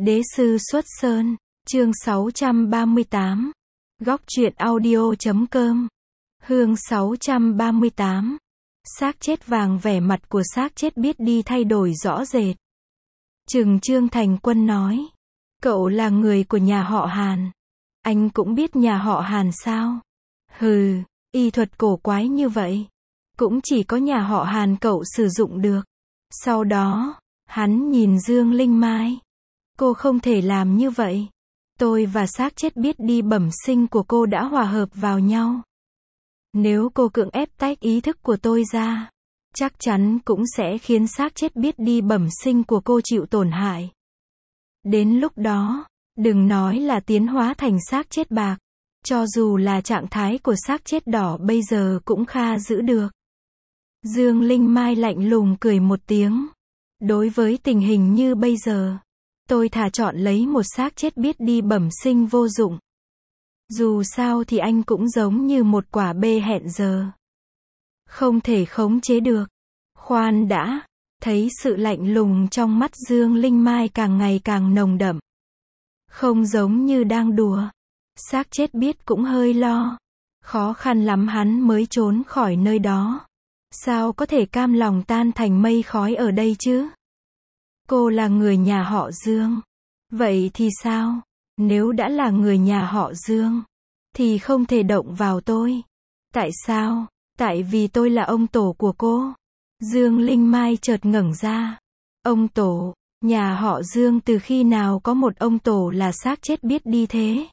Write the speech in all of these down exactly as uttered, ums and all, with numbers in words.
Đế sư xuất sơn, chương sáu trăm ba mươi tám. Góc truyện audio chấm com. Hương sáu trăm ba mươi tám. Xác chết vàng, vẻ mặt của xác chết biết đi thay đổi rõ rệt. Chừng Trương Thành Quân nói, cậu là người của nhà họ Hàn. Anh cũng biết nhà họ Hàn sao? Hừ, y thuật cổ quái như vậy. Cũng chỉ có nhà họ Hàn cậu sử dụng được. Sau đó, hắn nhìn Dương Linh Mai. Cô không thể làm như vậy. Tôi và xác chết biết đi bẩm sinh của cô đã hòa hợp vào nhau. Nếu cô cưỡng ép tách ý thức của tôi ra, chắc chắn cũng sẽ khiến xác chết biết đi bẩm sinh của cô chịu tổn hại. Đến lúc đó, đừng nói là tiến hóa thành xác chết bạc, cho dù là trạng thái của xác chết đỏ bây giờ cũng kha giữ được. Dương Linh Mai lạnh lùng cười một tiếng. Đối với tình hình như bây giờ, tôi thà chọn lấy một xác chết biết đi bẩm sinh vô dụng. Dù sao thì anh cũng giống như một quả bê hẹn giờ. Không thể khống chế được. Khoan đã, thấy sự lạnh lùng trong mắt Dương Linh Mai càng ngày càng nồng đậm. Không giống như đang đùa. Xác chết biết cũng hơi lo. Khó khăn lắm hắn mới trốn khỏi nơi đó. Sao có thể cam lòng tan thành mây khói ở đây chứ? Cô là người nhà họ Dương. Vậy thì sao? Nếu đã là người nhà họ Dương, thì không thể động vào tôi. Tại sao? Tại vì tôi là ông tổ của cô. Dương Linh Mai chợt ngẩng ra. Ông tổ? Nhà họ Dương từ khi nào có một ông tổ là xác chết biết đi thế?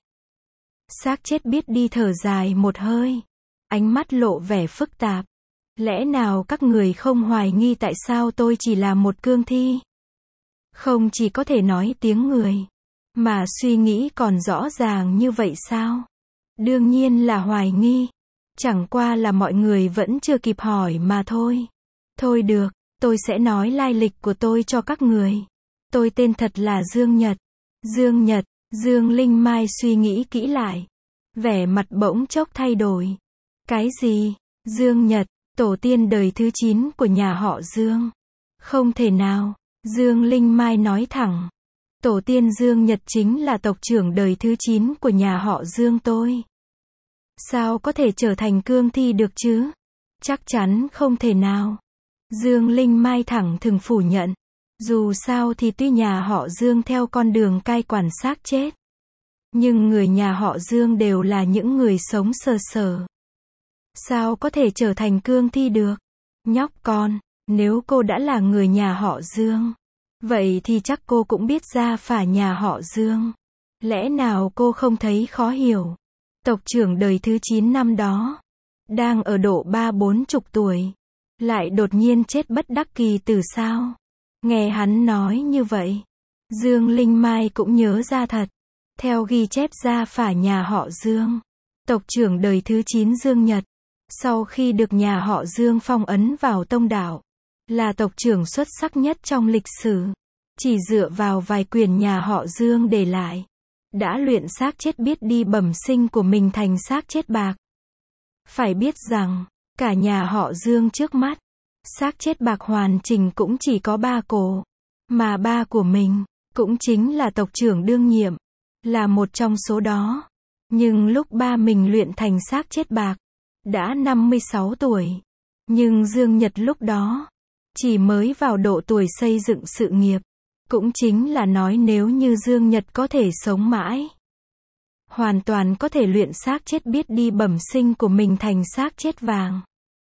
Xác chết biết đi thở dài một hơi. Ánh mắt lộ vẻ phức tạp. Lẽ nào các người không hoài nghi tại sao tôi chỉ là một cương thi? Không chỉ có thể nói tiếng người, mà suy nghĩ còn rõ ràng như vậy sao? Đương nhiên là hoài nghi. Chẳng qua là mọi người vẫn chưa kịp hỏi mà thôi. Thôi được, tôi sẽ nói lai lịch của tôi cho các người. Tôi tên thật là Dương Nhật. Dương Nhật, Dương Linh Mai suy nghĩ kỹ lại. Vẻ mặt bỗng chốc thay đổi. Cái gì? Dương Nhật, tổ tiên đời thứ chín của nhà họ Dương. Không thể nào. Dương Linh Mai nói thẳng. Tổ tiên Dương Nhật chính là tộc trưởng đời thứ chín của nhà họ Dương tôi. Sao có thể trở thành cương thi được chứ? Chắc chắn không thể nào. Dương Linh Mai thẳng thừng phủ nhận. Dù sao thì tuy nhà họ Dương theo con đường cai quản xác chết, nhưng người nhà họ Dương đều là những người sống sờ sờ. Sao có thể trở thành cương thi được? Nhóc con, nếu cô đã là người nhà họ Dương, vậy thì chắc cô cũng biết gia phả nhà họ Dương. Lẽ nào cô không thấy khó hiểu? Tộc trưởng đời thứ chín năm đó, đang ở độ ba bốn chục tuổi, lại đột nhiên chết bất đắc kỳ tử sao? Nghe hắn nói như vậy, Dương Linh Mai cũng nhớ ra thật. Theo ghi chép gia phả nhà họ Dương, tộc trưởng đời thứ chín Dương Nhật, sau khi được nhà họ Dương phong ấn vào tông đạo, là tộc trưởng xuất sắc nhất trong lịch sử. Chỉ dựa vào vài quyền nhà họ Dương để lại, đã luyện xác chết biết đi bẩm sinh của mình thành xác chết bạc. Phải biết rằng, cả nhà họ Dương trước mắt, xác chết bạc hoàn chỉnh cũng chỉ có ba cổ. Mà ba của mình, cũng chính là tộc trưởng đương nhiệm, là một trong số đó. Nhưng lúc ba mình luyện thành xác chết bạc, đã năm mươi sáu tuổi. Nhưng Dương Nhật lúc đó, chỉ mới vào độ tuổi xây dựng sự nghiệp. Cũng chính là nói nếu như Dương Nhật có thể sống mãi, hoàn toàn có thể luyện xác chết biết đi bẩm sinh của mình thành xác chết vàng.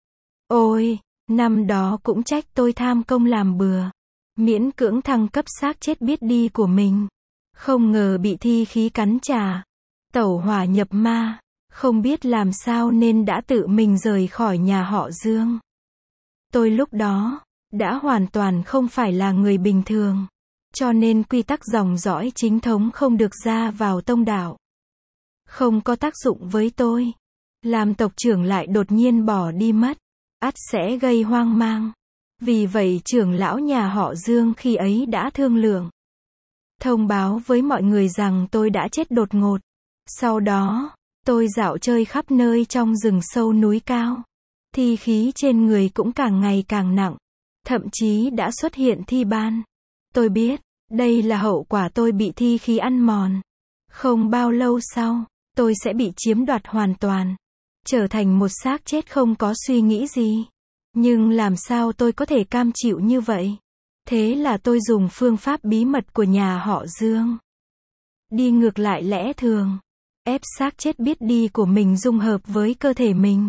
Ôi, năm đó cũng trách tôi tham công làm bừa, miễn cưỡng thăng cấp xác chết biết đi của mình. Không ngờ bị thi khí cắn trả, tẩu hỏa nhập ma, không biết làm sao nên đã tự mình rời khỏi nhà họ Dương. Tôi lúc đó, đã hoàn toàn không phải là người bình thường. Cho nên quy tắc dòng dõi chính thống không được ra vào tông đạo. Không có tác dụng với tôi. Làm tộc trưởng lại đột nhiên bỏ đi mất, ắt sẽ gây hoang mang. Vì vậy trưởng lão nhà họ Dương khi ấy đã thương lượng, thông báo với mọi người rằng tôi đã chết đột ngột. Sau đó, tôi dạo chơi khắp nơi trong rừng sâu núi cao. Thi khí trên người cũng càng ngày càng nặng. Thậm chí đã xuất hiện thi ban. Tôi biết, Đây là hậu quả tôi bị thi khí ăn mòn. Không bao lâu sau, tôi sẽ bị chiếm đoạt hoàn toàn. Trở thành một xác chết không có suy nghĩ gì. Nhưng làm sao tôi có thể cam chịu như vậy? Thế là tôi dùng phương pháp bí mật của nhà họ Dương. Đi ngược lại lẽ thường. Ép xác chết biết đi của mình dung hợp với cơ thể mình.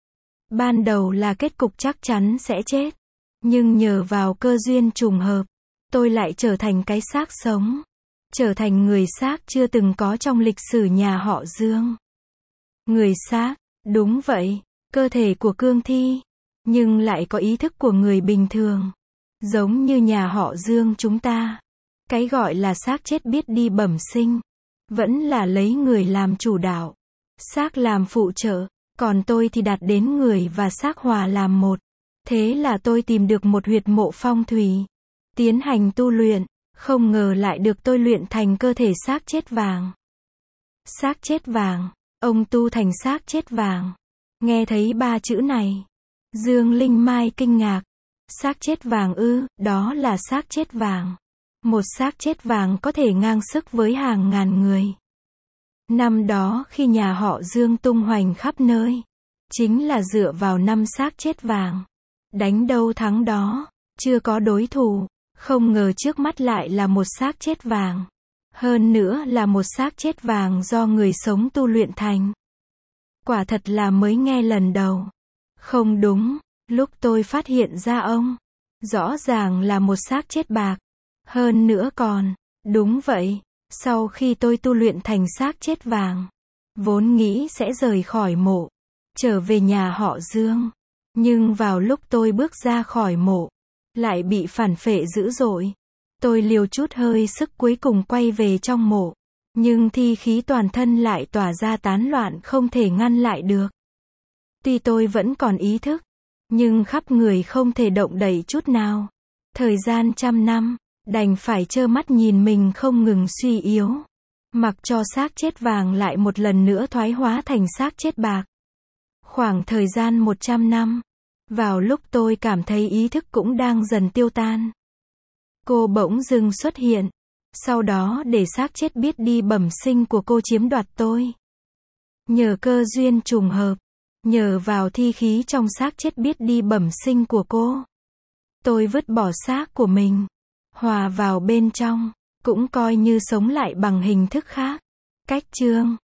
Ban đầu là kết cục chắc chắn sẽ chết. Nhưng nhờ vào cơ duyên trùng hợp, tôi lại trở thành cái xác sống. Trở thành người xác chưa từng có trong lịch sử nhà họ Dương. Người xác, đúng vậy, cơ thể của cương thi, nhưng lại có ý thức của người bình thường. Giống như nhà họ Dương chúng ta. Cái gọi là xác chết biết đi bẩm sinh, vẫn là lấy người làm chủ đạo, xác làm phụ trợ, còn tôi thì đặt đến người và xác hòa làm một. Thế là tôi tìm được một huyệt mộ phong thủy, tiến hành tu luyện, không ngờ lại được tôi luyện thành cơ thể xác chết vàng. Xác chết vàng, ông tu thành xác chết vàng. Nghe thấy ba chữ này, Dương Linh Mai kinh ngạc. Xác chết vàng ư, đó là xác chết vàng. Một xác chết vàng có thể ngang sức với hàng ngàn người. Năm đó khi nhà họ Dương tung hoành khắp nơi, chính là dựa vào năm xác chết vàng. Đánh đâu thắng đó, chưa có đối thủ, không ngờ trước mắt lại là một xác chết vàng. Hơn nữa là một xác chết vàng do người sống tu luyện thành. Quả thật là mới nghe lần đầu. Không đúng, lúc tôi phát hiện ra ông, rõ ràng là một xác chết bạc. Hơn nữa còn, đúng vậy, sau khi tôi tu luyện thành xác chết vàng, vốn nghĩ sẽ rời khỏi mộ, trở về nhà họ Dương. Nhưng vào lúc tôi bước ra khỏi mộ, lại bị phản phệ dữ dội. Tôi liều chút hơi sức cuối cùng quay về trong mộ, nhưng thi khí toàn thân lại tỏa ra tán loạn không thể ngăn lại được. Tuy tôi vẫn còn ý thức, nhưng khắp người không thể động đậy chút nào. Thời gian trăm năm, đành phải trơ mắt nhìn mình không ngừng suy yếu. Mặc cho xác chết vàng lại một lần nữa thoái hóa thành xác chết bạc. Khoảng thời gian một trăm năm, vào lúc tôi cảm thấy ý thức cũng đang dần tiêu tan, cô bỗng dưng xuất hiện. Sau đó để xác chết biết đi bẩm sinh của cô chiếm đoạt tôi. Nhờ cơ duyên trùng hợp, nhờ vào thi khí trong xác chết biết đi bẩm sinh của cô, tôi vứt bỏ xác của mình, hòa vào bên trong, cũng coi như sống lại bằng hình thức khác. Cách chương